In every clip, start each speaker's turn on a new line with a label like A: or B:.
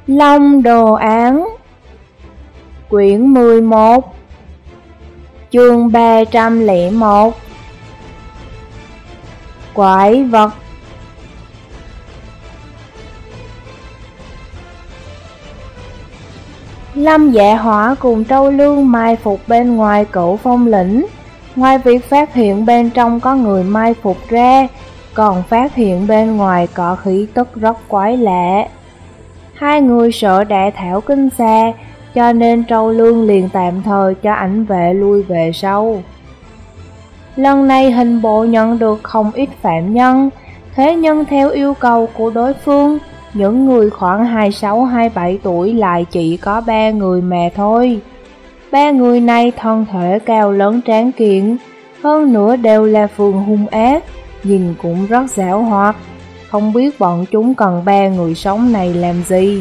A: Long Đồ Án Quyển 11 Chương 301 Quái vật. Lâm Dạ Hỏa cùng Trâu Lương mai phục bên ngoài Cửu Phong lĩnh. Ngoài việc phát hiện bên trong có người mai phục ra, còn phát hiện bên ngoài có khí tức rất quái lạ. Hai người sợ đã thảo kinh xa, cho nên Trâu Lương liền tạm thời cho ảnh vệ lui về sau. Lần này hình bộ nhận được không ít phạm nhân, thế nhưng theo yêu cầu của đối phương, những người khoảng 26-27 tuổi lại chỉ có 3 người mà thôi. 3 người này thân thể cao lớn tráng kiện, hơn nữa đều là phường hung ác, nhìn cũng rất giảo hoạt. Không biết bọn chúng cần 3 người sống này làm gì.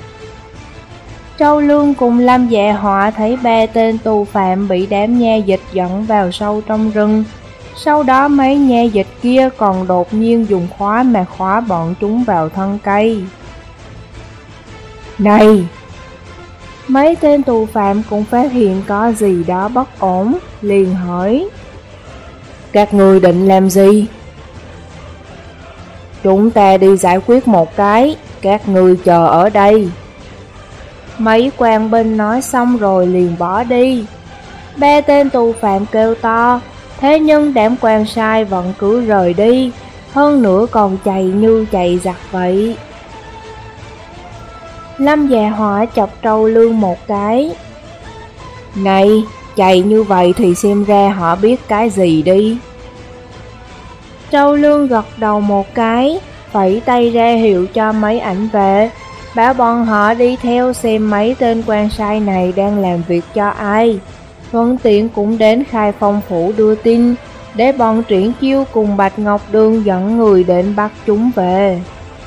A: Trâu Lương cùng Lâm Dạ Hỏa thấy 3 tên tù phạm bị đám nha dịch dẫn vào sâu trong rừng. Sau đó mấy nha dịch kia còn đột nhiên dùng khóa mà khóa bọn chúng vào thân cây. Này! Mấy tên tù phạm cũng phát hiện có gì đó bất ổn, liền hỏi: Các người định làm gì? Chúng ta đi giải quyết một cái, các người chờ ở đây. Mấy quan binh nói xong rồi liền bỏ đi. 3 tên tù phạm kêu to, thế nhưng đám quan sai vẫn cứ rời đi, hơn nữa còn chạy như chạy giặc vậy. Lâm Dạ Hỏa chọc Trâu Lương một cái. Này, chạy như vậy thì xem ra họ biết cái gì đi. Trâu Lương gật đầu một cái, vẫy tay ra hiệu cho mấy ảnh vệ, bảo bọn họ đi theo xem mấy tên quan sai này đang làm việc cho ai. Thuận tiện cũng đến Khai Phong phủ đưa tin, để bọn Triển Chiêu cùng Bạch Ngọc Đường dẫn người đến bắt chúng về.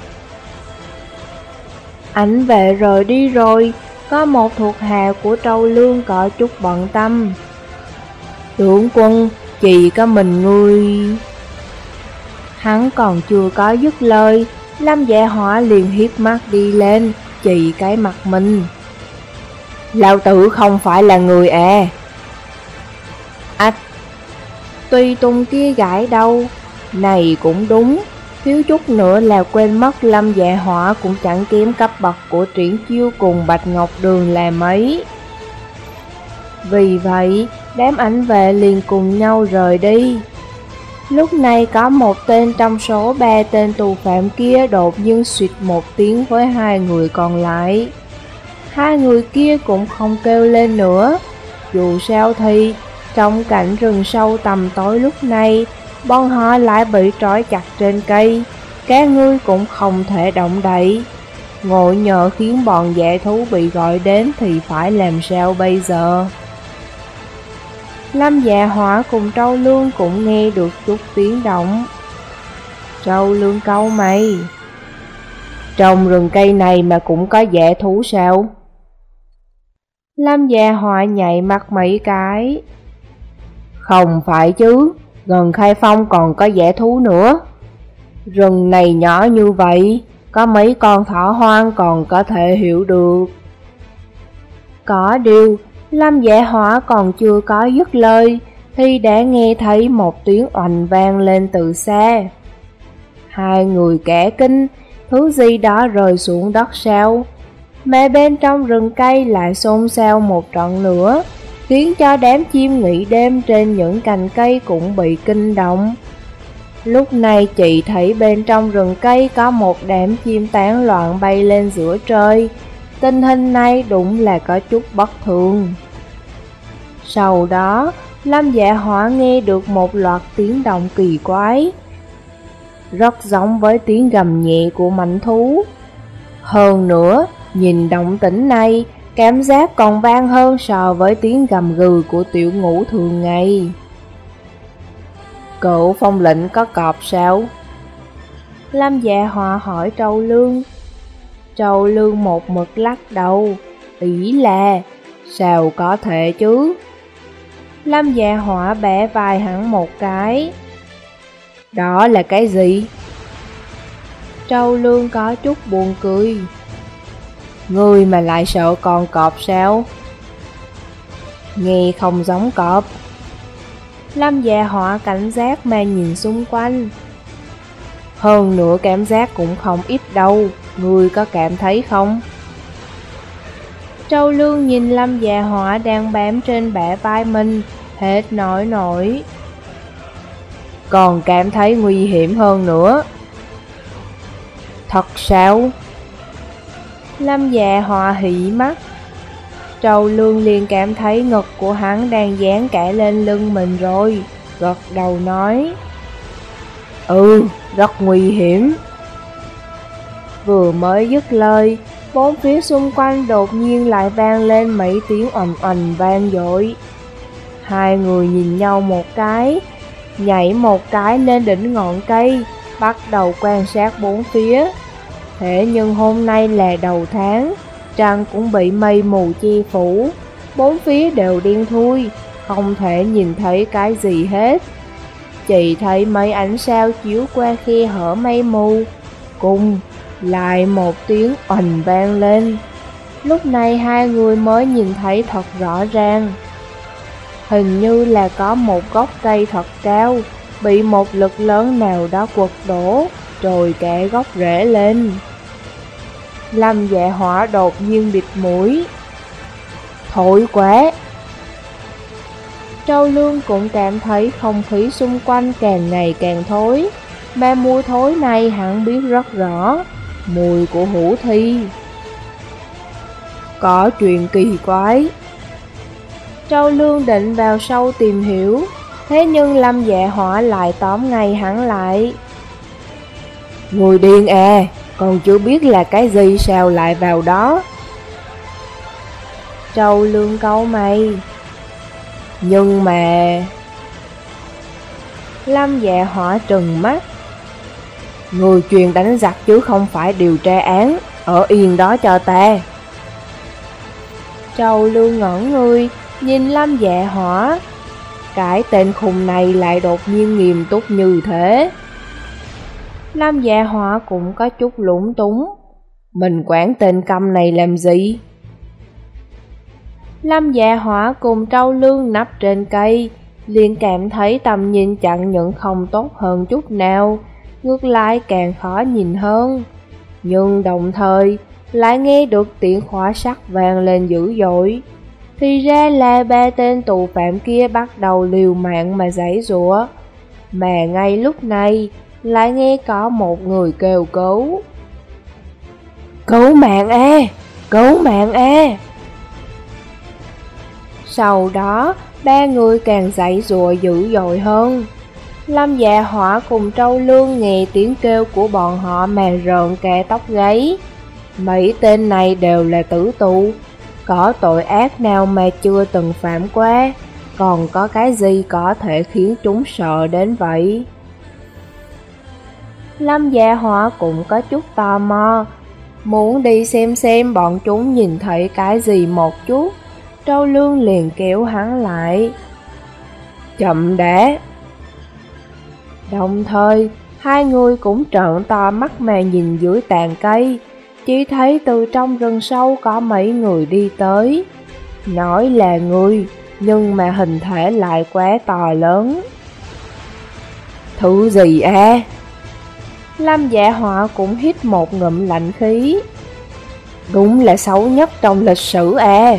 A: Ảnh vệ rời đi rồi, có một thuộc hạ của Trâu Lương có chút bận tâm. Tướng quân, chỉ có mình ngươi. Hắn còn chưa có dứt lời, Lâm Dạ Hỏa liền hiếp mắt đi lên, chỉ cái mặt mình. Lão tử không phải là người à? Ách! Tùy Tùng kia gãi đầu. Này cũng đúng, thiếu chút nữa là quên mất Lâm Dạ Hỏa cũng chẳng kém cấp bậc của Triển Chiêu cùng Bạch Ngọc Đường là mấy. Vì vậy, đám ảnh vệ liền cùng nhau rời đi. Lúc này có một tên trong số 3 tên tù phạm kia đột nhiên suýt một tiếng với 2 người còn lại. 2 người kia cũng không kêu lên nữa. Dù sao thì, trong cảnh rừng sâu tầm tối lúc này, bọn họ lại bị trói chặt trên cây, các ngươi cũng không thể động đậy. Ngộ nhỡ khiến bọn dã thú bị gọi đến thì phải làm sao bây giờ? Lâm Dạ Hỏa cùng Trâu Lương cũng nghe được chút tiếng động. Trâu Lương cau mày. Trong rừng cây này mà cũng có dã thú sao? Lâm Dạ Hỏa nhảy mắt mấy cái. Không phải chứ, gần Khai Phong còn có dã thú nữa. Rừng này nhỏ như vậy, có mấy con thỏ hoang còn có thể hiểu được. Có điều, Lâm Dạ Hỏa còn chưa có dứt lời, thì đã nghe thấy một tiếng oành vang lên từ xa. 2 người cả kinh, thứ gì đó rơi xuống đất sao? Mà bên trong rừng cây lại xôn xao một trận nữa, khiến cho đám chim nghỉ đêm trên những cành cây cũng bị kinh động. Lúc này chị thấy bên trong rừng cây có một đám chim tán loạn bay lên giữa trời. Tình hình này đúng là có chút bất thường. Sau đó, Lâm Dạ Hỏa nghe được một loạt tiếng động kỳ quái, rất giống với tiếng gầm nhẹ của mãnh thú. Hơn nữa, nhìn động tĩnh này, cảm giác còn vang hơn so với tiếng gầm gừ của Tiểu Ngũ thường ngày. Cửu Phong lĩnh có cọp sao? Lâm Dạ Hỏa hỏi Trâu Lương. Trâu Lương một mực lắc đầu, ý là sao có thể chứ? Lâm Dạ Hỏa bẻ vai hắn một cái. Đó là cái gì? Trâu Lương có chút buồn cười. Ngươi mà lại sợ con cọp sao? Nghe không giống cọp. Lâm Dạ Họa cảnh giác mà nhìn xung quanh. Hơn nữa cảm giác cũng không ít đâu, ngươi có cảm thấy không? Trâu Lương nhìn Lâm Dạ Họa đang bám trên bả vai mình, hết nói nổi. Còn cảm thấy nguy hiểm hơn nữa. Thật sao? Lâm Dạ Họa hỉ mắt. Trâu Lương liền cảm thấy ngực của hắn đang dán cả lên lưng mình rồi, gật đầu nói. Rất nguy hiểm. Vừa mới dứt lời, bốn phía xung quanh đột nhiên lại vang lên mấy tiếng oành oành vang dội. Hai người nhìn nhau một cái, nhảy một cái lên đỉnh ngọn cây, bắt đầu quan sát bốn phía. Thế nhưng hôm nay là đầu tháng, trăng cũng bị mây mù che phủ, bốn phía đều đen thui, không thể nhìn thấy cái gì hết. Chỉ thấy mấy ánh sao chiếu qua khe hở mây mù, cùng lại một tiếng oành vang lên. Lúc này hai người mới nhìn thấy thật rõ ràng. Hình như là có một gốc cây thật cao, bị một lực lớn nào đó quật đổ, rồi cả gốc rễ lên. Lâm Dạ Họa đột nhiên bịt mũi. Thổi quá! Trâu Lương cũng cảm thấy không khí xung quanh càng ngày càng thối, mà mùi thối này hắn biết rất rõ, mùi của hủ thi. Có chuyện kỳ quái. Trâu Lương định vào sâu tìm hiểu, thế nhưng Lâm Dạ Họa lại tóm ngay hắn lại. Người điên à, còn chưa biết là cái gì sao lại vào đó? Trâu Lương cau mày. Nhưng mà... Lâm Dạ Họa trừng mắt. Người truyền đánh giặc chứ không phải điều tra án, ở yên đó cho ta. Trâu Lương ngẩn người, nhìn Lâm Dạ Họa. Cái tên khùng này lại đột nhiên nghiêm túc như thế. Lâm Dạ Họa cũng có chút lúng túng. Mình quản tên câm này làm gì? Lâm Dạ Họa cùng Trâu Lương nấp trên cây, liền cảm thấy tầm nhìn chẳng những không tốt hơn chút nào, ngược lại càng khó nhìn hơn. Nhưng đồng thời lại nghe được tiếng khóa sắt vang lên dữ dội. Thì ra là ba tên tù phạm kia bắt đầu liều mạng mà giãy giụa. Mà ngay lúc này lại nghe có một người kêu cứu. Cứu mạng a! Cứu mạng a! Sau đó, ba người càng giãy giụa dữ dội hơn. Lâm Dạ Họa cùng Trâu Lương nghe tiếng kêu của bọn họ mà rợn cả tóc gáy. Mấy tên này đều là tử tù, có tội ác nào mà chưa từng phạm qua, còn có cái gì có thể khiến chúng sợ đến vậy? Lâm Dạ Họa cũng có chút tò mò, muốn đi xem bọn chúng nhìn thấy cái gì một chút. Trâu Lương liền kéo hắn lại. Chậm đã! Đồng thời, hai người cũng trợn to mắt mà nhìn dưới tàn cây, chỉ thấy từ trong rừng sâu có mấy người đi tới. Nói là người, nhưng mà hình thể lại quá to lớn. Thứ gì à? Lâm Dạ Họa cũng hít một ngụm lạnh khí. Đúng là xấu nhất trong lịch sử à.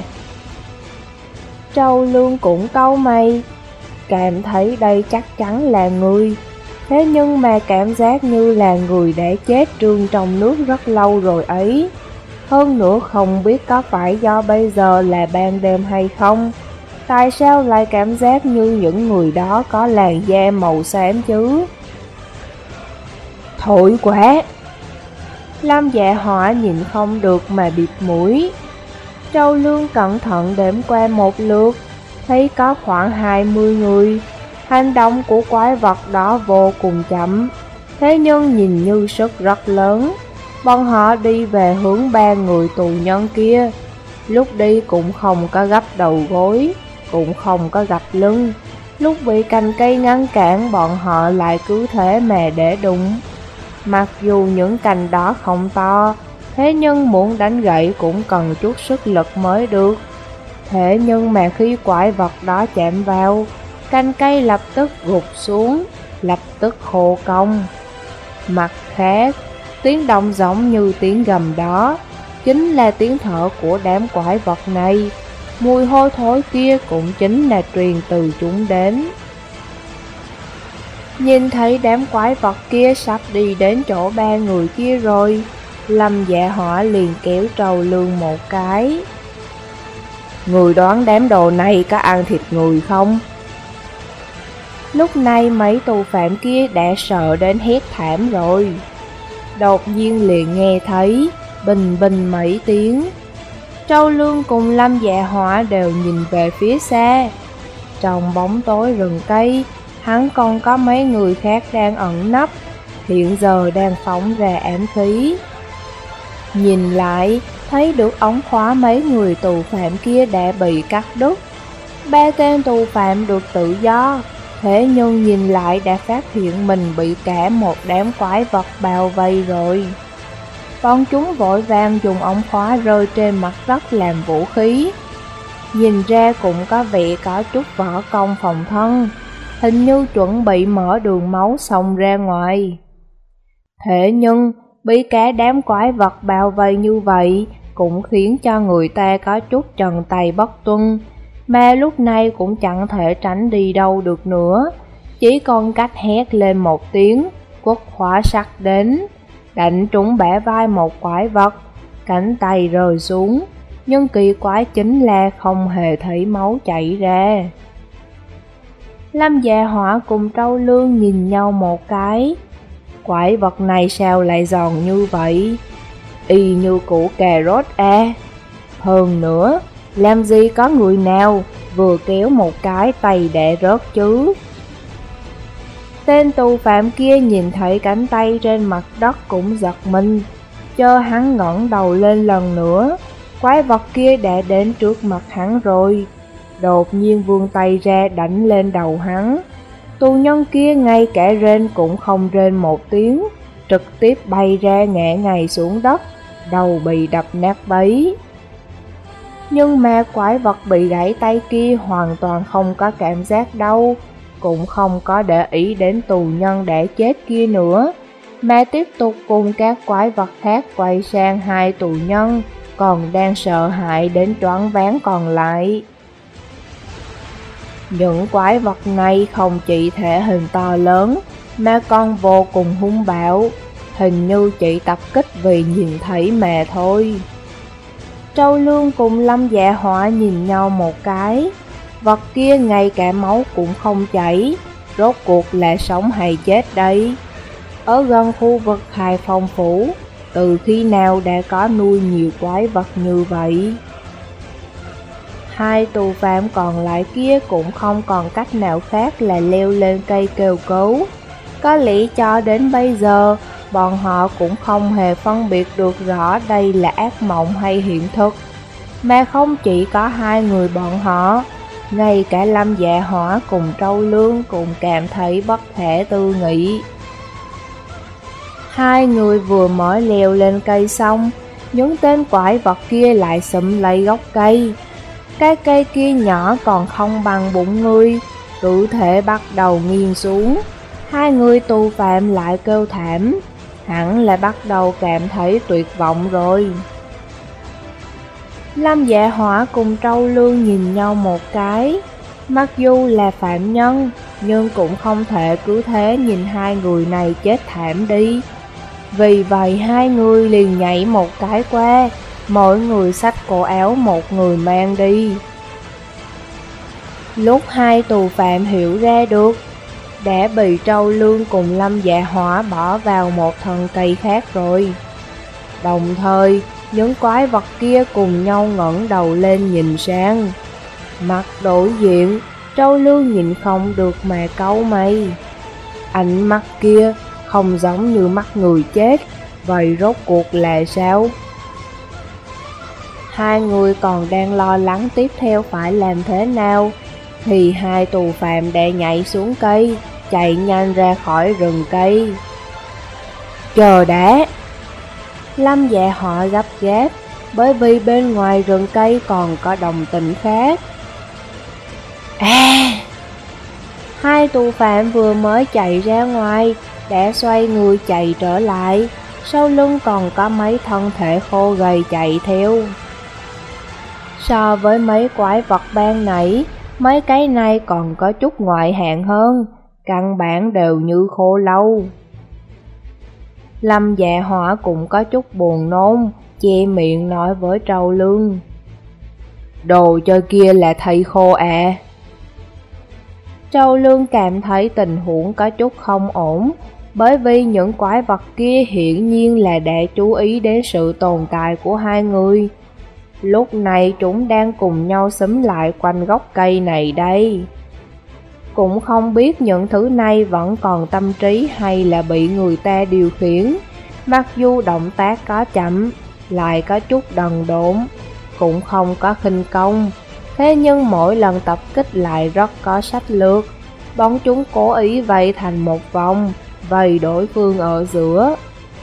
A: Trâu Lương cũng cau mày, cảm thấy đây chắc chắn là người. Thế nhưng mà cảm giác như là người đã chết trương trong nước rất lâu rồi ấy. Hơn nữa không biết có phải do bây giờ là ban đêm hay không. Tại sao lại cảm giác như những người đó có làn da màu xám chứ? Thổi quá! Lâm Dạ Họa nhìn không được mà bịt mũi. Trâu Lương cẩn thận đếm qua một lượt, thấy có khoảng 20 người. Hành động của quái vật đó vô cùng chậm, thế nhưng nhìn như sức rất lớn. Bọn họ đi về hướng ba người tù nhân kia. Lúc đi cũng không có gấp đầu gối, cũng không có gập lưng. Lúc bị cành cây ngăn cản, bọn họ lại cứ thế mà để đụng. Mặc dù những cành đó không to, Thế nhưng muốn đánh gãy cũng cần chút sức lực mới được. Thế nhưng mà khi quái vật đó chạm vào, cành cây lập tức gục xuống, lập tức khô cong. Mặt khác, tiếng động giống như tiếng gầm đó chính là tiếng thở của đám quái vật này. Mùi hôi thối kia cũng chính là truyền từ chúng đến. Nhìn thấy đám quái vật kia sắp đi đến chỗ ba người kia rồi, Lâm Dạ Hỏa liền kéo Trâu Lương một cái. Người đoán đám đồ này có ăn thịt người không? Lúc này mấy tù phạm kia đã sợ đến hét thảm rồi. Đột nhiên liền nghe thấy bình bình mấy tiếng. Trâu Lương cùng Lâm Dạ Hỏa đều nhìn về phía xa. Trong bóng tối rừng cây, hắn còn có mấy người khác đang ẩn nấp, hiện giờ đang phóng ra ám khí. Nhìn lại, thấy được ống khóa mấy người tù phạm kia đã bị cắt đứt. Ba tên tù phạm được tự do, thế nhưng nhìn lại đã phát hiện mình bị cả một đám quái vật bao vây rồi. Bọn chúng vội vàng dùng ống khóa rơi trên mặt đất làm vũ khí. Nhìn ra cũng có vẻ có chút võ công phòng thân, hình như chuẩn bị mở đường máu xông ra ngoài. Thế nhưng, bị cả đám quái vật bao vây như vậy cũng khiến cho người ta có chút trần tay bất tuân, mà lúc này cũng chẳng thể tránh đi đâu được nữa, chỉ còn cách hét lên một tiếng, quất hỏa sắt đến, đánh trúng bả vai một quái vật, cánh tay rơi xuống, nhưng kỳ quái chính là không hề thấy máu chảy ra. Lâm Dạ Hỏa cùng Trâu Lương nhìn nhau một cái. Quái vật này sao lại giòn như vậy? Y như củ cà rốt à. Hơn nữa, làm gì có người nào vừa kéo một cái tay để rớt chứ? Tên tù phạm kia nhìn thấy cánh tay trên mặt đất cũng giật mình. Chờ hắn ngẩng đầu lên lần nữa, quái vật kia đã đến trước mặt hắn rồi. Đột nhiên vươn tay ra đánh lên đầu hắn. Tù nhân kia ngay cả rên cũng không rên một tiếng, trực tiếp bay ra ngã ngay xuống đất, đầu bị đập nát bấy. Nhưng mà quái vật bị gãy tay kia hoàn toàn không có cảm giác đâu, cũng không có để ý đến tù nhân đã chết kia nữa, mà tiếp tục cùng các quái vật khác quay sang hai tù nhân còn đang sợ hãi đến choáng váng còn lại. Những quái vật này không chỉ thể hình to lớn mà còn vô cùng hung bạo, hình như chỉ tập kích vì nhìn thấy mà thôi. Trâu Lương cùng Lâm Dạ Hỏa nhìn nhau một cái, vật kia ngay cả máu cũng không chảy, rốt cuộc là sống hay chết đây? Ở gần khu vực Khai Phong Phủ, từ khi nào đã có nuôi nhiều quái vật như vậy? Hai tù phạm còn lại kia cũng không còn cách nào khác là leo lên cây kêu cứu. Có lẽ cho đến bây giờ, bọn họ cũng không hề phân biệt được rõ đây là ác mộng hay hiện thực. Mà không chỉ có hai người bọn họ, ngay cả Lâm Dạ Hỏa cùng Trâu Lương cũng cảm thấy bất thể tư nghị. Hai người vừa mới leo lên cây xong, những tên quái vật kia lại sụm lấy gốc cây. Cái cây kia nhỏ còn không bằng bụng người, cứ thể bắt đầu nghiêng xuống. Hai người tù phạm lại kêu thảm, hẳn là bắt đầu cảm thấy tuyệt vọng rồi. Lâm Dạ Hỏa cùng Trâu Lương nhìn nhau một cái. Mặc dù là phạm nhân, nhưng cũng không thể cứ thế nhìn hai người này chết thảm đi. Vì vậy hai người liền nhảy một cái qua, mỗi người xách cổ áo một người mang đi. Lúc hai tù phạm hiểu ra được, đã bị Trâu Lương cùng Lâm Dạ Hỏa bỏ vào một thân cây khác rồi. Đồng thời, những quái vật kia cùng nhau ngẩng đầu lên nhìn sang. Mặt đối diện, Trâu Lương nhìn không được mà cau mày. Ánh mắt kia không giống như mắt người chết, vậy rốt cuộc là sao? Hai người còn đang lo lắng tiếp theo phải làm thế nào, thì hai tù phạm đã nhảy xuống cây, chạy nhanh ra khỏi rừng cây. Chờ đã! Lâm Dạ Họa gấp gáp, bởi vì bên ngoài rừng cây còn có đồng tình khác. Hai tù phạm vừa mới chạy ra ngoài, đã xoay người chạy trở lại, sau lưng còn có mấy thân thể khô gầy chạy theo. So với mấy quái vật ban nãy, mấy cái này còn có chút ngoại hạng hơn, căn bản đều như khô lâu. Lâm Dạ Họa cũng có chút buồn nôn, che miệng nói với Trâu Lương: đồ chơi kia là thầy khô à? Trâu Lương cảm thấy tình huống có chút không ổn, bởi vì những quái vật kia hiển nhiên là đã chú ý đến sự tồn tại của hai người. Lúc này chúng đang cùng nhau xúm lại quanh gốc cây này đây. Cũng không biết những thứ này vẫn còn tâm trí hay là bị người ta điều khiển. Mặc dù động tác có chậm, lại có chút đần độn, cũng không có khinh công, thế nhưng mỗi lần tập kích lại rất có sách lược. Bọn chúng cố ý vây thành một vòng, vây đối phương ở giữa.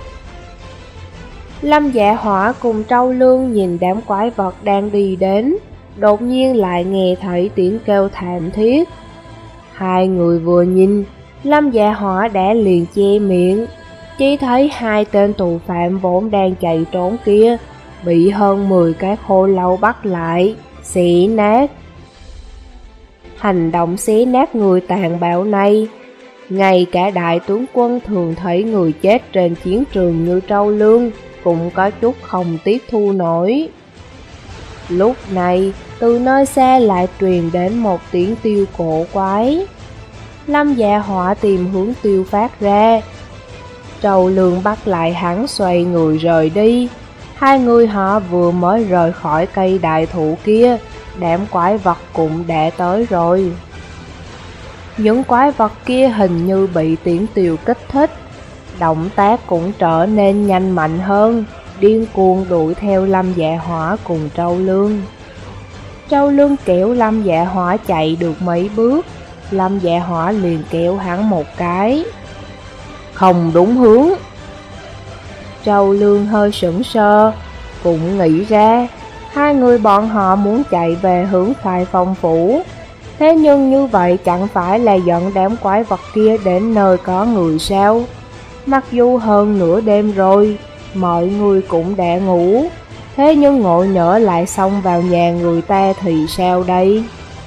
A: Lâm Dạ Họa cùng Trâu Lương nhìn đám quái vật đang đi đến, đột nhiên lại nghe thấy tiếng kêu thảm thiết. Hai người vừa nhìn, Lâm Dạ Họa đã liền che miệng, chỉ thấy hai tên tù phạm vốn đang chạy trốn kia bị hơn 10 cái khô lâu bắt lại, xé nát. Hành động xé nát người tàn bạo này, ngay cả đại tướng quân thường thấy người chết trên chiến trường như Trâu Lương cũng có chút không tiếp thu nổi. Lúc này, từ nơi xa lại truyền đến một tiếng tiêu cổ quái. Lâm Dạ Họa tìm hướng tiêu phát ra. Trâu Lương bắt lại hắn, xoay người rời đi. Hai người họ vừa mới rời khỏi cây đại thụ kia, đám quái vật cũng đã tới rồi. Những quái vật kia hình như bị tiếng tiêu kích thích, động tác cũng trở nên nhanh mạnh hơn, điên cuồng đuổi theo Lâm Dạ Họa cùng Trâu Lương. Trâu Lương kéo Lâm Dạ Họa chạy được mấy bước, Lâm Dạ Họa liền kéo hắn một cái. Không đúng hướng. Trâu Lương hơi sững sờ, cũng nghĩ ra hai người bọn họ muốn chạy về hướng Khai Phong Phủ. Thế nhưng như vậy chẳng phải là dẫn đám quái vật kia đến nơi có người sao? Mặc dù hơn nửa đêm rồi, mọi người cũng đã ngủ, thế nhưng ngộ nhỡ lại xông vào nhà người ta thì sao đây?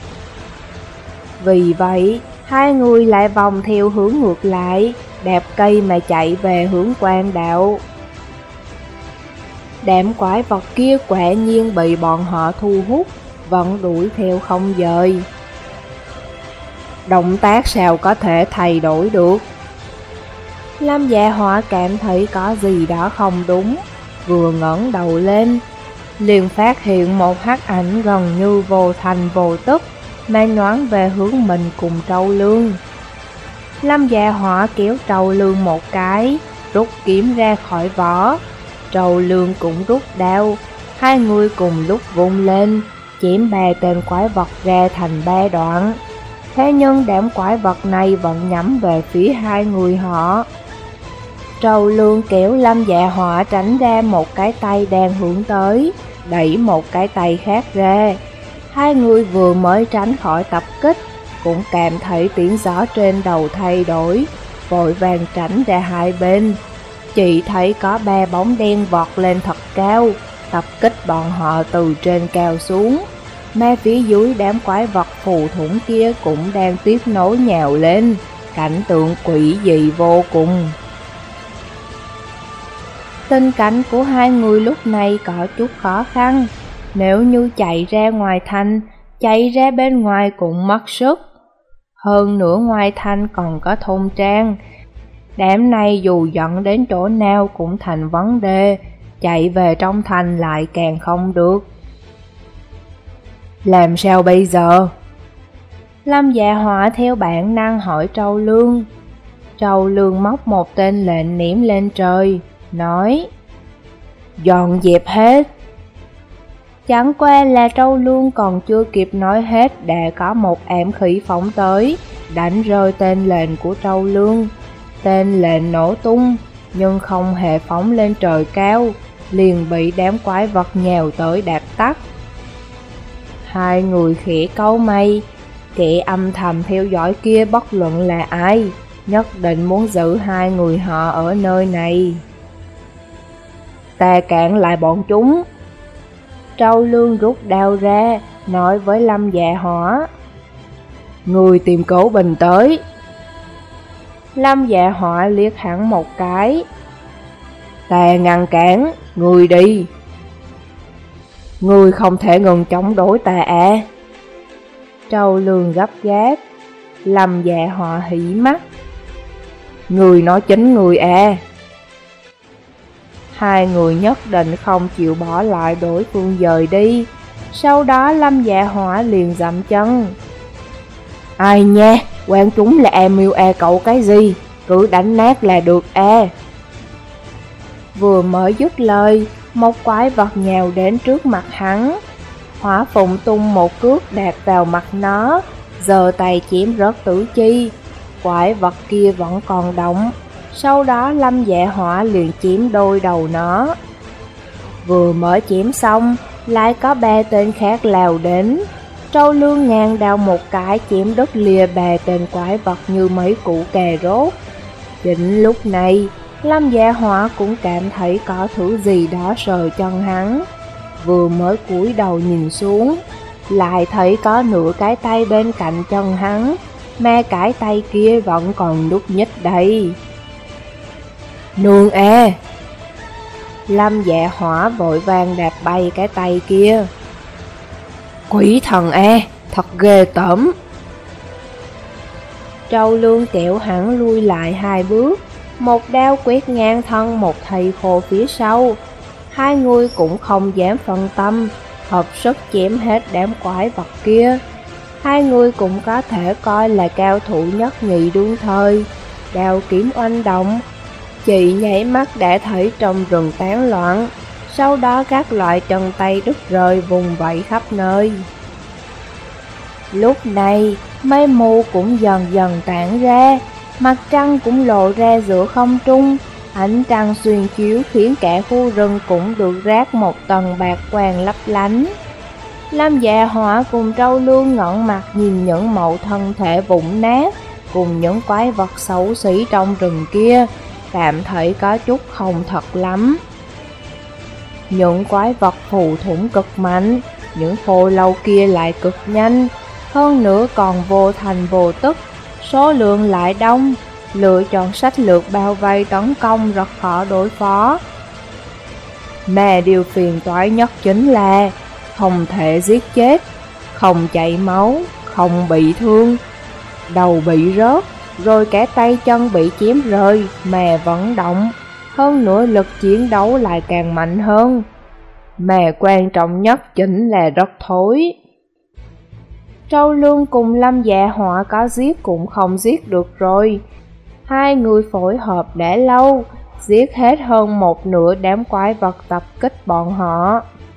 A: Vì vậy, hai người lại vòng theo hướng ngược lại, đạp cây mà chạy về hướng Quan Đạo. Đám quái vật kia quả nhiên bị bọn họ thu hút, vẫn đuổi theo không dời. Động tác sao có thể thay đổi được? Lâm Dạ Họa cảm thấy có gì đó không đúng, vừa ngẩng đầu lên, liền phát hiện một hắc ảnh gần như vô thành vô tức mà nhoáng về hướng mình cùng Trâu Lương. Lâm Dạ Họa kéo Trâu Lương một cái, rút kiếm ra khỏi vỏ. Trâu Lương cũng rút đao, hai người cùng lúc vung lên, chém ba tên quái vật ra thành ba đoạn. Thế nhưng đám quái vật này vẫn nhắm về phía hai người họ. Trâu Lương kéo Lâm Dạ Họa tránh ra một cái tay đang hướng tới, đẩy một cái tay khác ra. Hai người vừa mới tránh khỏi tập kích, cũng cảm thấy tiếng gió trên đầu thay đổi, vội vàng tránh ra hai bên. Chỉ thấy có ba bóng đen vọt lên thật cao, tập kích bọn họ từ trên cao xuống. Mà phía dưới đám quái vật phù thủng kia cũng đang tiếp nối nhào lên, cảnh tượng quỷ dị vô cùng. Tình cảnh của hai người lúc này có chút khó khăn. Nếu như chạy ra ngoài thành, chạy ra bên ngoài cũng mất sức. Hơn nữa ngoài thành còn có thôn trang. Đám này dù dẫn đến chỗ nào cũng thành vấn đề, chạy về trong thành lại càng không được. Làm sao bây giờ? Lâm Dạ Họa theo bản năng hỏi Trâu Lương. Trâu Lương móc một tên lệnh ném lên trời, nói: dọn dẹp hết. Chẳng qua là Trâu Lương còn chưa kịp nói hết đã có một ám khí phóng tới, đánh rơi tên lệnh của Trâu Lương. Tên lệnh nổ tung, nhưng không hề phóng lên trời cao, liền bị đám quái vật nhào tới đạp tắt. Hai người khẽ cau mày, kẻ âm thầm theo dõi kia bất luận là ai, nhất định muốn giữ hai người họ ở nơi này. Ta cản lại bọn chúng. Trâu Lương rút đao ra, nói với Lâm Dạ Hỏa. Người tìm Cố Bình tới. Lâm Dạ Hỏa liếc hẳn một cái. Ta ngăn cản, người đi. Người không thể ngừng chống đối ta à? Trâu Lương gấp gáp. Lâm Dạ Hỏa hỉ mắt. Người nói chính người à? Hai người nhất định không chịu bỏ lại đối phương dời đi. Sau đó Lâm Dạ Hỏa liền dậm chân. Ai nha, quan chúng là Emil à cậu cái gì, cứ đánh nát là được à. Vừa mới dứt lời, một quái vật nhào đến trước mặt hắn. Hỏa Phụng tung một cước đạp vào mặt nó, giơ tay chém rớt tử chi. Quái vật kia vẫn còn động. Sau đó Lâm Dạ Hỏa liền chém đôi đầu nó. Vừa mới chém xong, lại có 3 tên khác lao đến. Trâu Lương ngang đao một cái chém đứt lìa 3 tên quái vật như mấy củ cà rốt. Chính lúc này, Lâm Dạ Hỏa cũng cảm thấy có thứ gì đó sờ chân hắn. Vừa mới cúi đầu nhìn xuống, lại thấy có nửa cái tay bên cạnh chân hắn, mà cái tay kia vẫn còn nhúc nhích đây. Nương à! Lâm Dạ Hỏa vội vàng đạp bay cái tay kia. Quỷ thần à! Thật ghê tởm! Trâu Lương kéo hắn lui lại 2 bước, một đao quét ngang thân một thầy khô phía sau. Hai người cũng không dám phân tâm, hợp sức chém hết đám quái vật kia. Hai người cũng có thể coi là cao thủ nhất nhì đương thời. Đao kiếm oanh động, chị nhảy mắt đã thấy trong rừng tán loạn. Sau đó các loại chân tay đứt rời vùng vẫy khắp nơi. Lúc này, mây mù cũng dần dần tản ra, mặt trăng cũng lộ ra giữa không trung. Ánh trăng xuyên chiếu khiến cả khu rừng cũng được rát một tầng bạc quang lấp lánh. Lâm Dạ Hỏa cùng Trâu Lương ngẩng mặt nhìn những mẫu thân thể vụn nát, cùng những quái vật xấu xí trong rừng kia, cảm thấy có chút không thật lắm. Những quái vật phù thủng cực mạnh, những khô lâu kia lại cực nhanh, hơn nữa còn vô thành vô tức, số lượng lại đông, lựa chọn sách lược bao vây tấn công rất khó đối phó. Mà điều phiền toái nhất chính là không thể giết chết, không chảy máu, không bị thương, đầu bị rớt, rồi cả tay chân bị chém rơi mà vẫn động, hơn nữa lực chiến đấu lại càng mạnh hơn. Mà quan trọng nhất chính là rất thối. Trâu Lương cùng Lâm Dạ Hỏa có giết cũng không giết được rồi. Hai người phối hợp đã lâu, giết hết hơn một nửa đám quái vật tập kích bọn họ.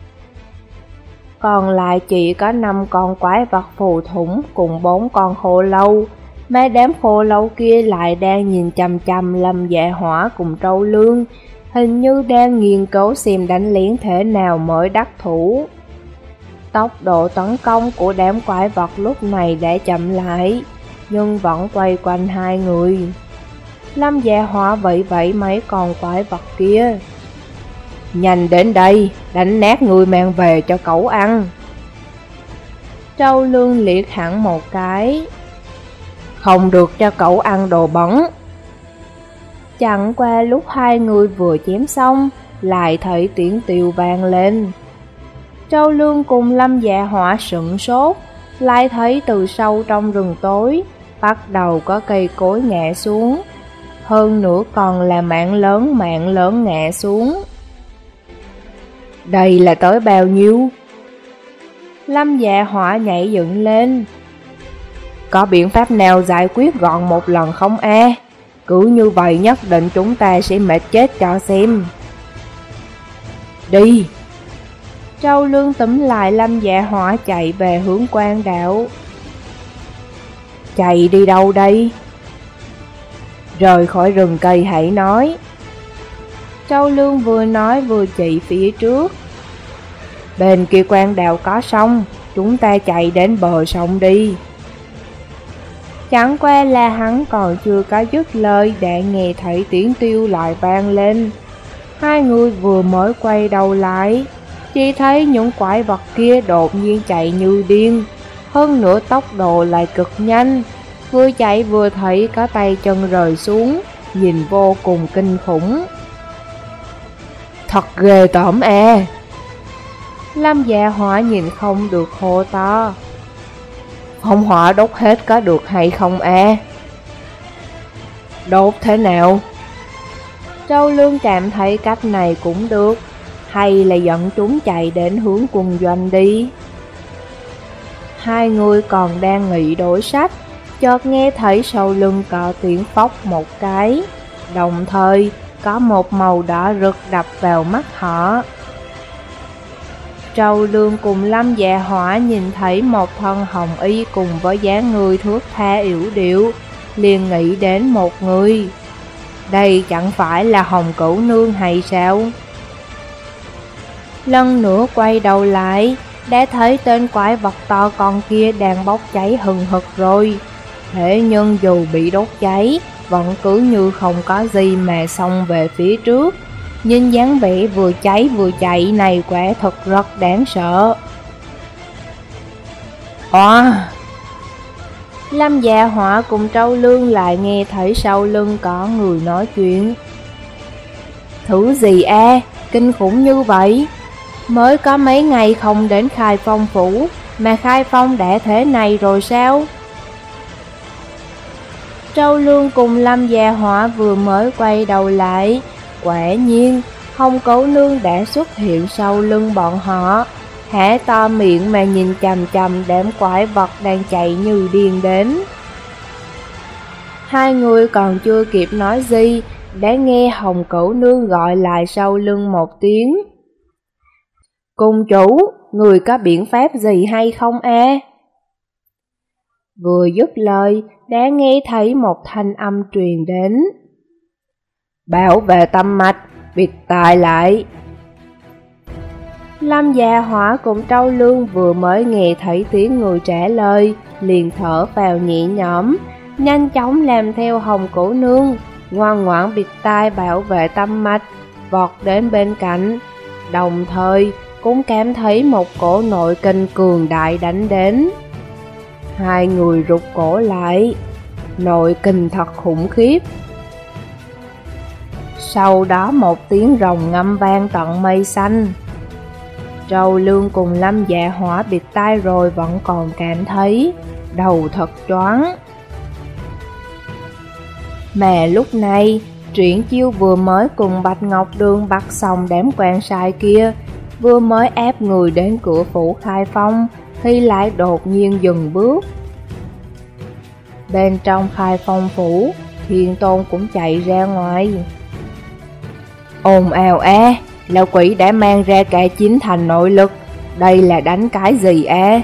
A: Còn lại chỉ có 5 con quái vật phù thủng cùng 4 con khô lâu. Mấy đám khô lâu kia lại đang nhìn chằm chằm Lâm Dạ Hỏa cùng Trâu Lương, hình như đang nghiên cứu xem đánh lén thế nào mới đắc thủ. Tốc độ tấn công của đám quái vật lúc này đã chậm lại, nhưng vẫn quay quanh hai người. Lâm Dạ Hỏa vẫy vẫy mấy con quái vật kia. Nhanh đến đây, đánh nát người mang về cho cậu ăn. Trâu Lương liếc hẳn một cái. Không được cho cậu ăn đồ bẩn. Chẳng qua lúc hai người vừa chém xong, lại thấy tiếng tiều vang lên. Trâu Lương cùng Lâm Dạ Hỏa sửng sốt, lại thấy từ sâu trong rừng tối, bắt đầu có cây cối ngã xuống. Hơn nữa còn là mạng lớn ngã xuống. Đây là tới bao nhiêu? Lâm Dạ Hỏa nhảy dựng lên. Có biện pháp nào giải quyết gọn một lần không a? Cứ như vậy nhất định chúng ta sẽ mệt chết cho xem. Đi! Trâu Lương túm lại Lâm Dạ Hỏa chạy về hướng Quan Đạo. Chạy đi đâu đây? Rời khỏi rừng cây hãy nói. Trâu Lương vừa nói vừa chỉ phía trước. Bên kia quan đạo có sông, chúng ta chạy đến bờ sông đi. Chẳng qua là hắn còn chưa có dứt lời đã nghe thấy tiếng tiêu lại vang lên. Hai người vừa mới quay đầu lại, chỉ thấy những quái vật kia đột nhiên chạy như điên, hơn nữa tốc độ lại cực nhanh, vừa chạy vừa thấy có tay chân rời xuống, nhìn vô cùng kinh khủng. Thật ghê tởm à! Lâm Dạ Hỏa nhìn không được hô to. Phong hỏa đốt hết có được hay không à? Đốt thế nào? Trâu Lương cảm thấy cách này cũng được, hay là dẫn chúng chạy đến hướng quân doanh đi. Hai người còn đang nghĩ đổi sách, chợt nghe thấy sau lưng có tiếng phốc một cái, đồng thời có một màu đỏ rực đập vào mắt họ. Trâu Lương cùng Lâm Dạ Hỏa nhìn thấy một thân hồng y cùng với dáng người thướt tha yểu điệu, liền nghĩ đến một người. Đây chẳng phải là Hồng Cửu Nương hay sao? Lần nữa quay đầu lại, đã thấy tên quái vật to con kia đang bốc cháy hừng hực rồi. Thế nhưng dù bị đốt cháy, vẫn cứ như không có gì mà xông về phía trước. Nhìn dáng vẻ vừa cháy vừa chạy này quả thật rất đáng sợ. Lâm Dạ Hỏa cùng Trâu Lương lại nghe thấy sau lưng có người nói chuyện. Thứ gì a, kinh khủng như vậy? Mới có mấy ngày không đến Khai Phong phủ, mà Khai Phong đã thế này rồi sao? Trâu Lương cùng Lâm Dạ Hỏa vừa mới quay đầu lại, quả nhiên Hồng Cửu Nương đã xuất hiện sau lưng bọn họ, há to miệng mà nhìn chằm chằm đám quái vật đang chạy như điên đến. Hai người còn chưa kịp nói gì, đã nghe Hồng Cửu Nương gọi lại sau lưng một tiếng. Cung chủ, người có biện pháp gì hay không a? Vừa dứt lời, đã nghe thấy một thanh âm truyền đến. Bảo vệ tâm mạch, bịt tai lại. Lâm Dạ Hỏa cùng Trâu Lương vừa mới nghe thấy tiếng người trả lời, liền thở vào nhẹ nhõm, nhanh chóng làm theo Hồng Cửu Nương, ngoan ngoãn bịt tai bảo vệ tâm mạch, vọt đến bên cạnh, đồng thời cũng cảm thấy một cổ nội kình cường đại đánh đến. Hai người rụt cổ lại, nội kình thật khủng khiếp. Sau đó một tiếng rồng ngâm vang tận mây xanh. Trâu Lương cùng Lâm Dạ Hỏa bịt tai rồi vẫn còn cảm thấy đầu thật choáng. Mà lúc này, Triển Chiêu vừa mới cùng Bạch Ngọc Đường bắt xong đám quan sai kia, vừa mới ép người đến cửa phủ Khai Phong, thì lại đột nhiên dừng bước. Bên trong Khai Phong phủ, Thiên Tôn cũng chạy ra ngoài. Ồn ào a, lão quỷ đã mang ra cả 9 thành nội lực, đây là đánh cái gì a?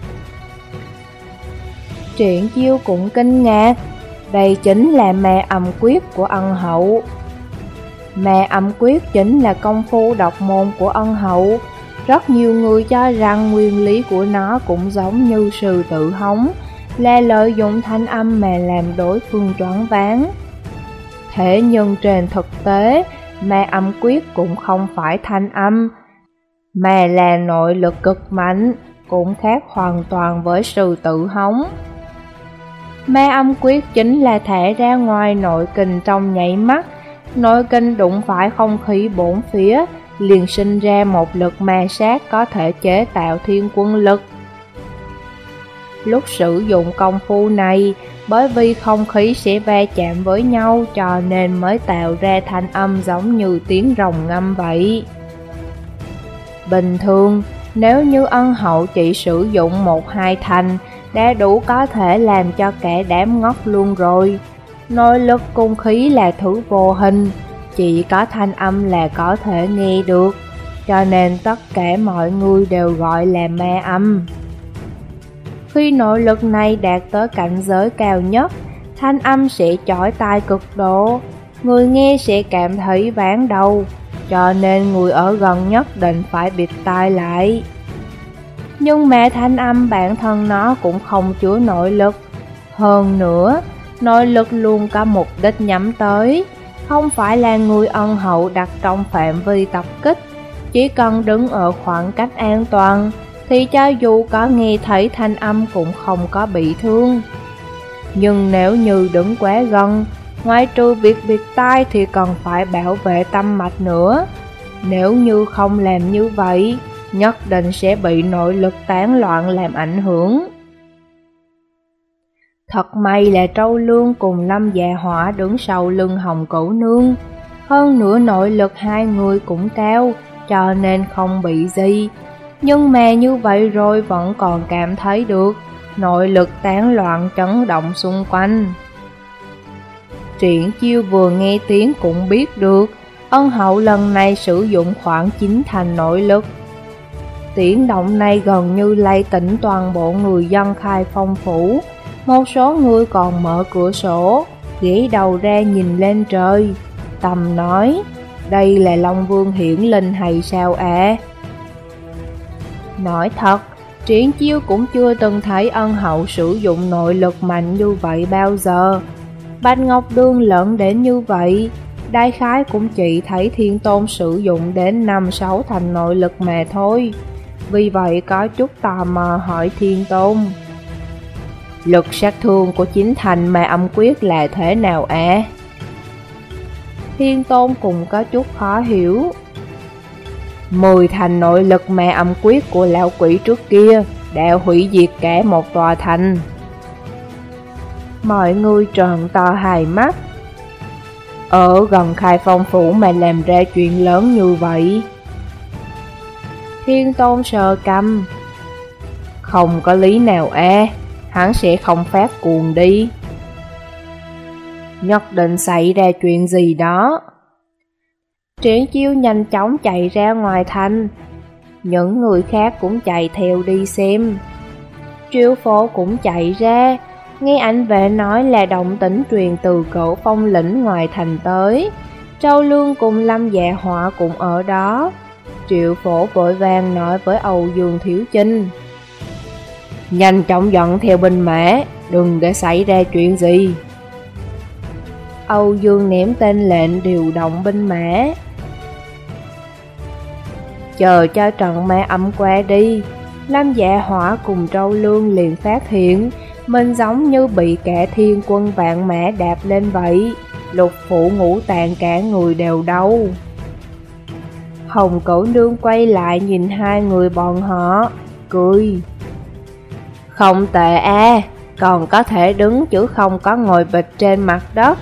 A: Triển Chiêu cũng kinh ngạc, đây chính là ma âm quyết của Ân Hậu. Ma âm quyết chính là công phu độc môn của Ân Hậu. Rất nhiều người cho rằng nguyên lý của nó cũng giống như sư tử hống, là lợi dụng thanh âm mà làm đối phương choáng váng. Thế nhưng trên thực tế, ma âm quyết cũng không phải thanh âm, mà là nội lực cực mạnh, cũng khác hoàn toàn với sư tử hống. Ma âm quyết chính là thả ra ngoài nội kình trong nháy mắt, nội kình đụng phải không khí bốn phía, liền sinh ra một lực ma sát có thể chế tạo thiên quân lực. Lúc sử dụng công phu này, bởi vì không khí sẽ va chạm với nhau cho nên mới tạo ra thanh âm giống như tiếng rồng ngâm vậy. Bình thường, nếu như Ân Hậu chỉ sử dụng 1-2 thành, đã đủ có thể làm cho cả đám ngốc luôn rồi. Nội lực cung khí là thứ vô hình, chỉ có thanh âm là có thể nghe được, cho nên tất cả mọi người đều gọi là ma âm. Khi nội lực này đạt tới cảnh giới cao nhất, thanh âm sẽ chói tai cực độ, người nghe sẽ cảm thấy váng đầu, cho nên người ở gần nhất định phải bịt tai lại. Nhưng mẹ thanh âm bản thân nó cũng không chứa nội lực. Hơn nữa, nội lực luôn có mục đích nhắm tới, không phải là người ân hậu đặt trong phạm vi tập kích. Chỉ cần đứng ở khoảng cách an toàn, thì cho dù có nghe thấy thanh âm cũng không có bị thương. Nhưng nếu như đứng quá gần, ngoài trừ việc bịt tai thì còn phải bảo vệ tâm mạch nữa. Nếu như không làm như vậy, nhất định sẽ bị nội lực tán loạn làm ảnh hưởng. Thật may là Trâu Lương cùng Lâm Dạ Hỏa đứng sau lưng Hồng Cửu Nương. Hơn nữa nội lực hai người cũng cao, cho nên không bị gì. Nhưng mà như vậy rồi vẫn còn cảm thấy được nội lực tán loạn chấn động xung quanh. Triển Chiêu vừa nghe tiếng cũng biết được ân hậu lần này sử dụng khoảng 9 thành nội lực. Tiếng động này gần như lay tỉnh toàn bộ người dân Khai Phong phủ. Một số người còn mở cửa sổ, ghé đầu ra nhìn lên trời. Tầm nói, đây là Long Vương hiển linh hay sao ạ? Nói thật, Triển Chiêu cũng chưa từng thấy ân hậu sử dụng nội lực mạnh như vậy bao giờ. Bạch Ngọc Đường lẫn đến như vậy, đại khái cũng chỉ thấy Thiên Tôn sử dụng đến 5-6 thành nội lực mà thôi. Vì vậy có chút tò mò hỏi Thiên Tôn, lực sát thương của 9 thành ma âm quyết là thế nào ạ? Thiên Tôn cũng có chút khó hiểu. 10 thành nội lực ma âm quyết của lão quỷ trước kia đã hủy diệt cả một tòa thành. Mọi người trợn to hai mắt. Ở gần Khai Phong phủ mà làm ra chuyện lớn như vậy? Thiên Tôn sờ cằm. Không có lý nào hắn sẽ không phát cuồng đi. Nhất định xảy ra chuyện gì đó. Triển Chiêu nhanh chóng chạy ra ngoài thành. Những người khác cũng chạy theo đi xem. Triệu Phổ cũng chạy ra, nghe ảnh vệ nói là động tĩnh truyền từ Cửu Phong lĩnh ngoài thành tới. Trâu Lương cùng Lâm Dạ Hỏa cũng ở đó. Triệu Phổ vội vàng nói với Âu Dương Thiếu Chinh, nhanh chóng dẫn theo binh mã, đừng để xảy ra chuyện gì. Âu Dương ném tên lệnh điều động binh mã. Chờ cho trận ma âm qua đi, Lâm Dạ Hỏa cùng Trâu Lương liền phát hiện mình giống như bị cả thiên quân vạn mã đạp lên vậy, lục phủ ngũ tạng cả người đều đau. Hồng Cửu Nương quay lại nhìn hai người bọn họ, cười. Không tệ còn có thể đứng chứ không có ngồi bịch trên mặt đất.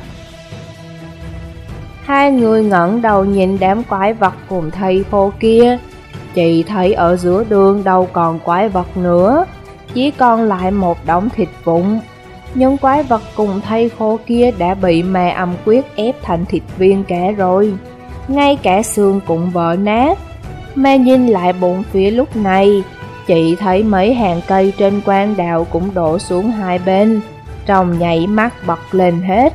A: Hai người ngẩng đầu nhìn đám quái vật cùng thây khô kia. Chị thấy ở giữa đường đâu còn quái vật nữa, chỉ còn lại một đống thịt vụn. Nhưng quái vật cùng thây khô kia đã bị ma âm quyết ép thành thịt viên cả rồi, ngay cả xương cũng vỡ nát. Mà nhìn lại bốn phía lúc này, chị thấy mấy hàng cây trên quan đạo cũng đổ xuống hai bên, trong nhảy mắt bật lên hết.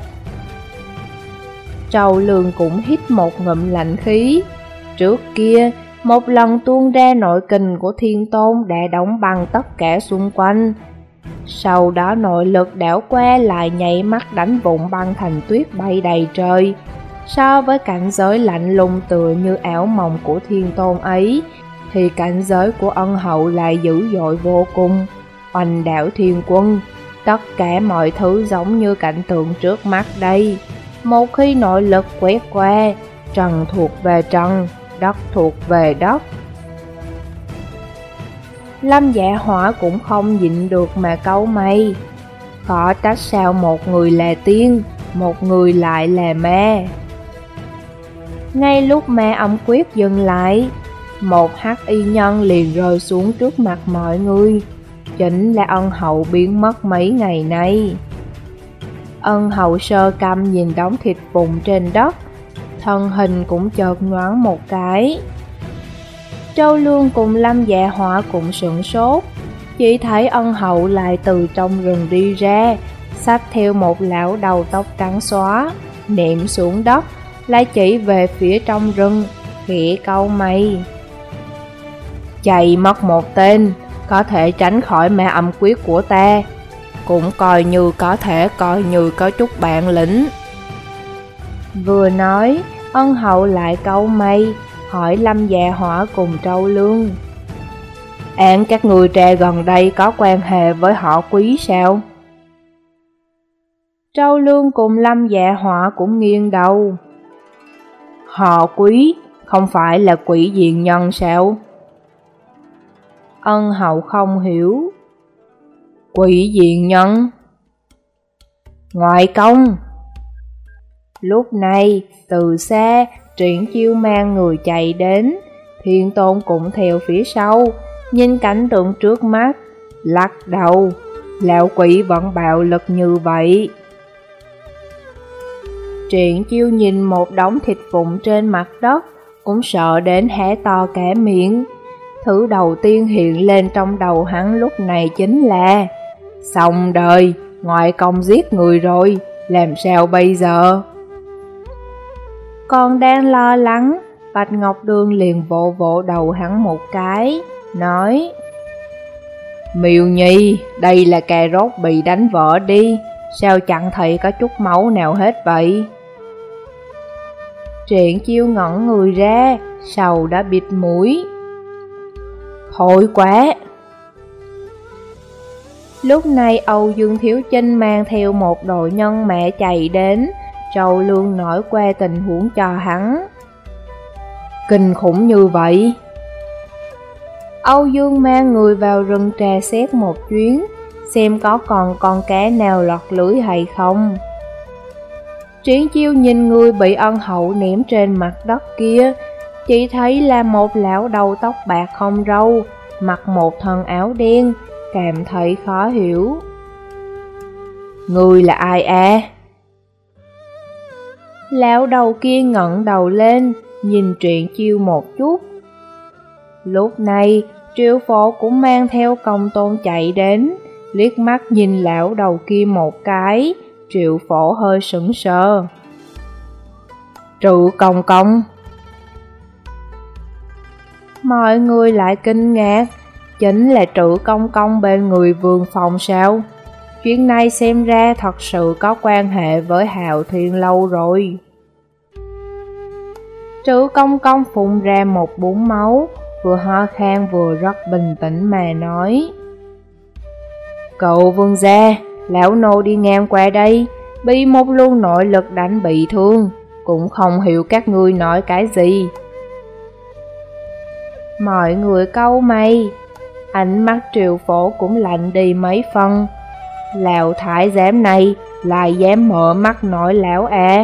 A: Trâu Lương cũng hít một ngụm lạnh khí. Trước kia, một lần tuôn ra nội kình của Thiên Tôn đã đóng băng tất cả xung quanh. Sau đó nội lực đảo qua lại nhảy mắt đánh vụn băng thành tuyết bay đầy trời. So với cảnh giới lạnh lùng tựa như ảo mộng của Thiên Tôn ấy, thì cảnh giới của ân hậu lại dữ dội vô cùng. Oanh đảo thiên quân, tất cả mọi thứ giống như cảnh tượng trước mắt đây. Một khi nội lực quét qua, trần thuộc về trần, đất thuộc về đất. Lâm Dạ Hỏa cũng không nhịn được mà cau mày. Khó trách sao một người là tiên, một người lại là ma. Ngay lúc ma âm quyết dừng lại, một hắc y nhân liền rơi xuống trước mặt mọi người. Chính là ân hậu biến mất mấy ngày nay. Ân hậu sơ căm nhìn đống thịt vụn trên đất, thân hình cũng chợt nhoáng một cái. Trâu Lương cùng Lâm Dạ Hỏa cũng sửng sốt, chỉ thấy ân hậu lại từ trong rừng đi ra, xách theo một lão đầu tóc trắng xóa, ném xuống đất, lại chỉ về phía trong rừng, khẽ cau mày. Chạy mất một tên, có thể tránh khỏi ma âm quyết của ta, cũng coi như có chút bản lĩnh. Vừa nói, Ân Hậu lại cau mày, hỏi Lâm Dạ Hỏa cùng Trâu Lương. Án các người trẻ gần đây có quan hệ với họ Quý sao? Trâu Lương cùng Lâm Dạ Hỏa cũng nghiêng đầu. Họ Quý không phải là quỷ diện nhân sao? Ân Hậu không hiểu. Quỷ diện nhân? Ngoại công. Lúc này, từ xa, Triển Chiêu mang người chạy đến, Thiên Tôn cũng theo phía sau, nhìn cảnh tượng trước mắt, lắc đầu, lão quỷ vẫn bạo lực như vậy. Triển Chiêu nhìn một đống thịt vụn trên mặt đất, cũng sợ đến hé to cả miệng. Thứ đầu tiên hiện lên trong đầu hắn lúc này chính là xong đời, ngoại công giết người rồi, làm sao bây giờ? Còn đang lo lắng, Bạch Ngọc Đường liền vỗ vỗ đầu hắn một cái, nói: Miêu Nhi, đây là cà rốt bị đánh vỡ đi, sao chẳng thấy có chút máu nào hết vậy? Triển Chiêu ngẩn người ra, sầu đã bịt mũi. Thôi quá! Lúc này Âu Dương Thiếu Chinh mang theo một đội nhân mã chạy đến, Trâu Lương nói qua tình huống cho hắn. Kinh khủng như vậy! Âu Dương mang người vào rừng trà xét một chuyến, xem có còn con cá nào lọt lưới hay không. Triển Chiêu nhìn người bị Ân Hậu ném trên mặt đất kia, chỉ thấy là một lão đầu tóc bạc không râu, mặc một thân áo đen, cảm thấy khó hiểu. Người là ai à? Lão đầu kia ngẩng đầu lên, nhìn Triển Chiêu một chút. Lúc này, Triệu Phổ cũng mang theo Công Tôn chạy đến, liếc mắt nhìn lão đầu kia một cái, Triệu Phổ hơi sững sờ. Trự Công Công. Mọi người lại kinh ngạc, chính là Trự Công Công bên người Vương Phòng sao? Chuyện này xem ra thật sự có quan hệ với Hạo Thiên lâu rồi. Trự Công Công phun ra một búng máu, vừa ho khan vừa rất bình tĩnh mà nói: Cậu vương gia, lão nô đi ngang qua đây, bị một luồng nội lực đánh bị thương, cũng không hiểu các ngươi nói cái gì. Mọi người cau mày, ánh mắt Triệu Phổ cũng lạnh đi mấy phân. Lão thái giám này lại dám mở mắt nói lão à?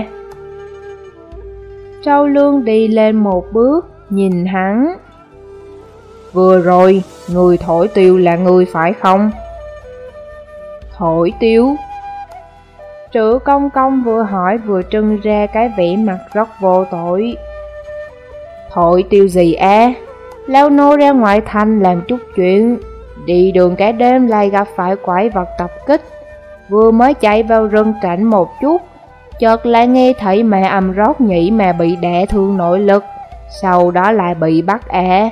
A: Trâu Lương đi lên một bước, nhìn hắn. Vừa rồi, người thổi tiêu là người phải không? Thổi tiêu? Trự Công Công vừa hỏi vừa trưng ra cái vẻ mặt rất vô tội. Thổi tiêu gì á? Lão nô ra ngoại thành làm chút chuyện, đi đường cả đêm lại gặp phải quái vật tập kích. Vừa mới chạy vào rừng cảnh một chút, chợt lại nghe thấy mẹ âm rót nhĩ mà bị đả thương nội lực, sau đó lại bị bắt à.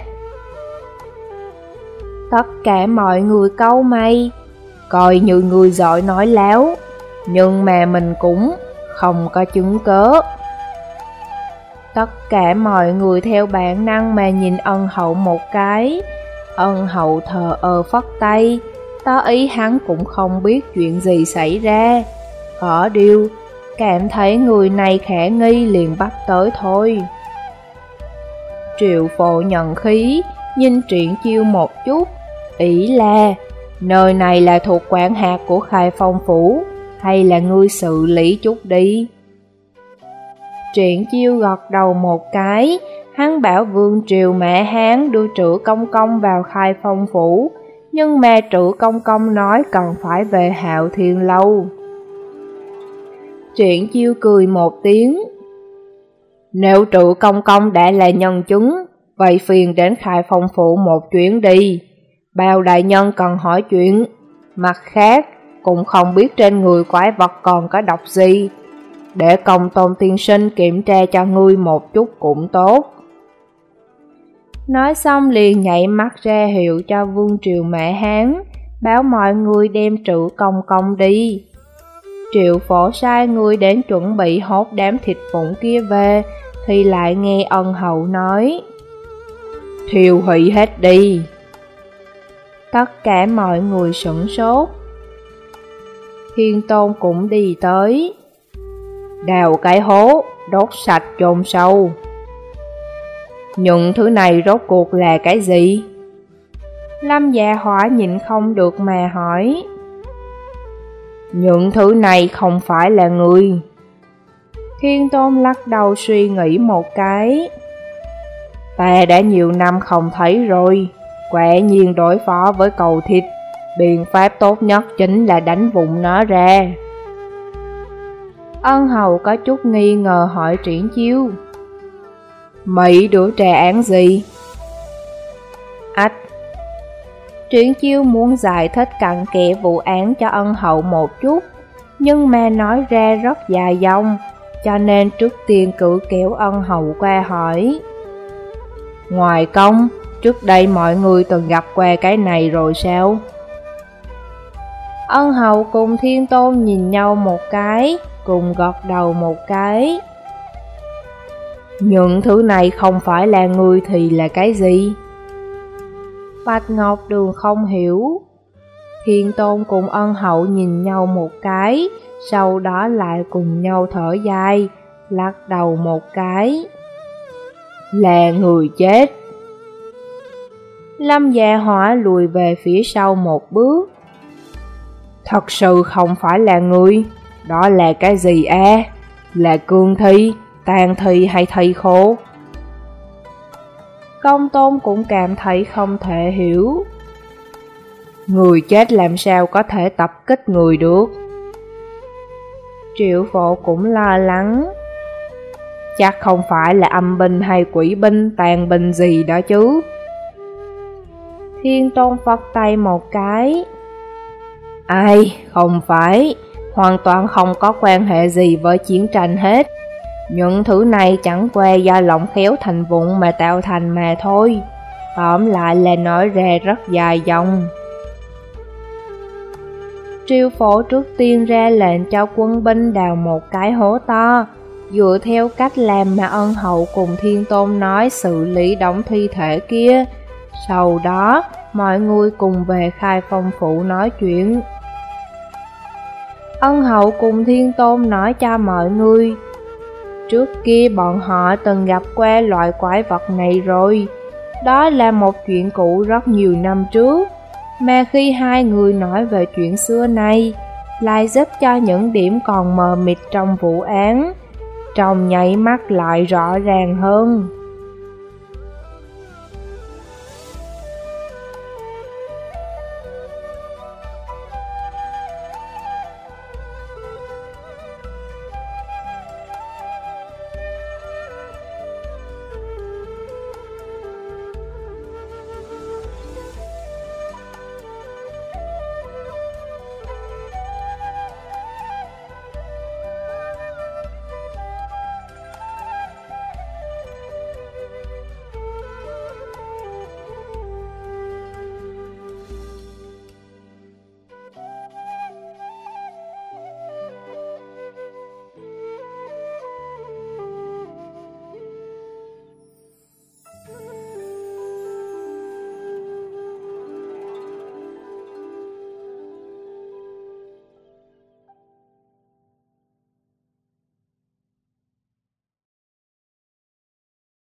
A: Tất cả mọi người cau mày, coi như người giỏi nói láo, nhưng mà mình cũng không có chứng cớ. Tất cả mọi người theo bản năng mà nhìn Ân Hậu một cái. Ân Hậu thờ ơ phất tay, tỏ ý hắn cũng không biết chuyện gì xảy ra. Có điều, cảm thấy người này khả nghi liền bắt tới thôi. Triệu Phổ nhận khí, nhìn Triển Chiêu một chút, ý là nơi này là thuộc quản hạt của Khai Phong Phủ, hay là ngươi xử lý chút đi. Triển Chiêu gật đầu một cái, hắn bảo Vương Triều Mã Hán đưa Trự Công Công vào Khai Phong Phủ, nhưng mà Trự Công Công nói cần phải về Hạo Thiên lâu. Triển Chiêu cười một tiếng. Nếu Trự Công Công đã là nhân chứng, vậy phiền đến Khai Phong Phủ một chuyến đi. Bao đại nhân cần hỏi chuyện, mặt khác cũng không biết trên người quái vật còn có độc gì, để Công Tôn tiên sinh kiểm tra cho ngươi một chút cũng tốt. Nói xong liền nhảy mắt ra hiệu cho vương triều Mã Hán, báo mọi người đem Trữ Công Công đi. Triệu Phổ sai người đến chuẩn bị hốt đám thịt vụn kia về, thì lại nghe Ân Hậu nói: thiêu hủy hết đi. Tất cả mọi người sửng sốt. Thiên Tôn cũng đi tới. Đào cái hố, đốt sạch chôn sâu. Những thứ này rốt cuộc là cái gì? Lâm Dạ Hỏa nhịn không được mà hỏi. Những thứ này không phải là người. Thiên Tôn lắc đầu suy nghĩ một cái. Ta đã nhiều năm không thấy rồi, quả nhiên đối phó với cầu thịt, biện pháp tốt nhất chính là đánh vụn nó ra. Ân Hầu có chút nghi ngờ hỏi Triển Chiêu: Mỹ đứa trà án gì? Ách! Triển Chiêu muốn giải thích cặn kẽ vụ án cho Ân Hậu một chút, nhưng mà nói ra rất dài dòng, cho nên trước tiên cử kéo Ân Hậu qua hỏi. Ngoài công, trước đây mọi người từng gặp qua cái này rồi sao? Ân Hậu cùng Thiên Tôn nhìn nhau một cái, cùng gật đầu một cái. Những thứ này không phải là người thì là cái gì? Bạch Ngọc Đường không hiểu. Thiên Tôn cùng Ân Hậu nhìn nhau một cái, sau đó lại cùng nhau thở dài, lắc đầu một cái. Là người chết. Lâm Dạ Hỏa lùi về phía sau một bước. Thật sự không phải là người, đó là cái gì à? Là cương thi, tàn thi hay thây khô? Công Tôn cũng cảm thấy không thể hiểu. Người chết làm sao có thể tập kích người được? Triệu Phổ cũng lo lắng. Chắc không phải là âm binh hay quỷ binh, tàn binh gì đó chứ? Thiên Tôn phất tay một cái. Ai, không phải, hoàn toàn không có quan hệ gì với chiến tranh hết. Những thứ này chẳng qua do lộng khéo thành vụn mà tạo thành mà thôi. Tóm lại là nói ra rất dài dòng. Triệu Phổ trước tiên ra lệnh cho quân binh đào một cái hố to, dựa theo cách làm mà Ân Hậu cùng Thiên Tôn nói xử lý đống thi thể kia. Sau đó, mọi người cùng về Khai Phong Phủ nói chuyện. Ân Hậu cùng Thiên Tôn nói cho mọi người, trước kia bọn họ từng gặp qua loại quái vật này rồi. Đó là một chuyện cũ rất nhiều năm trước, mà khi hai người nói về chuyện xưa này, lại giúp cho những điểm còn mờ mịt trong vụ án trong nháy mắt lại rõ ràng hơn.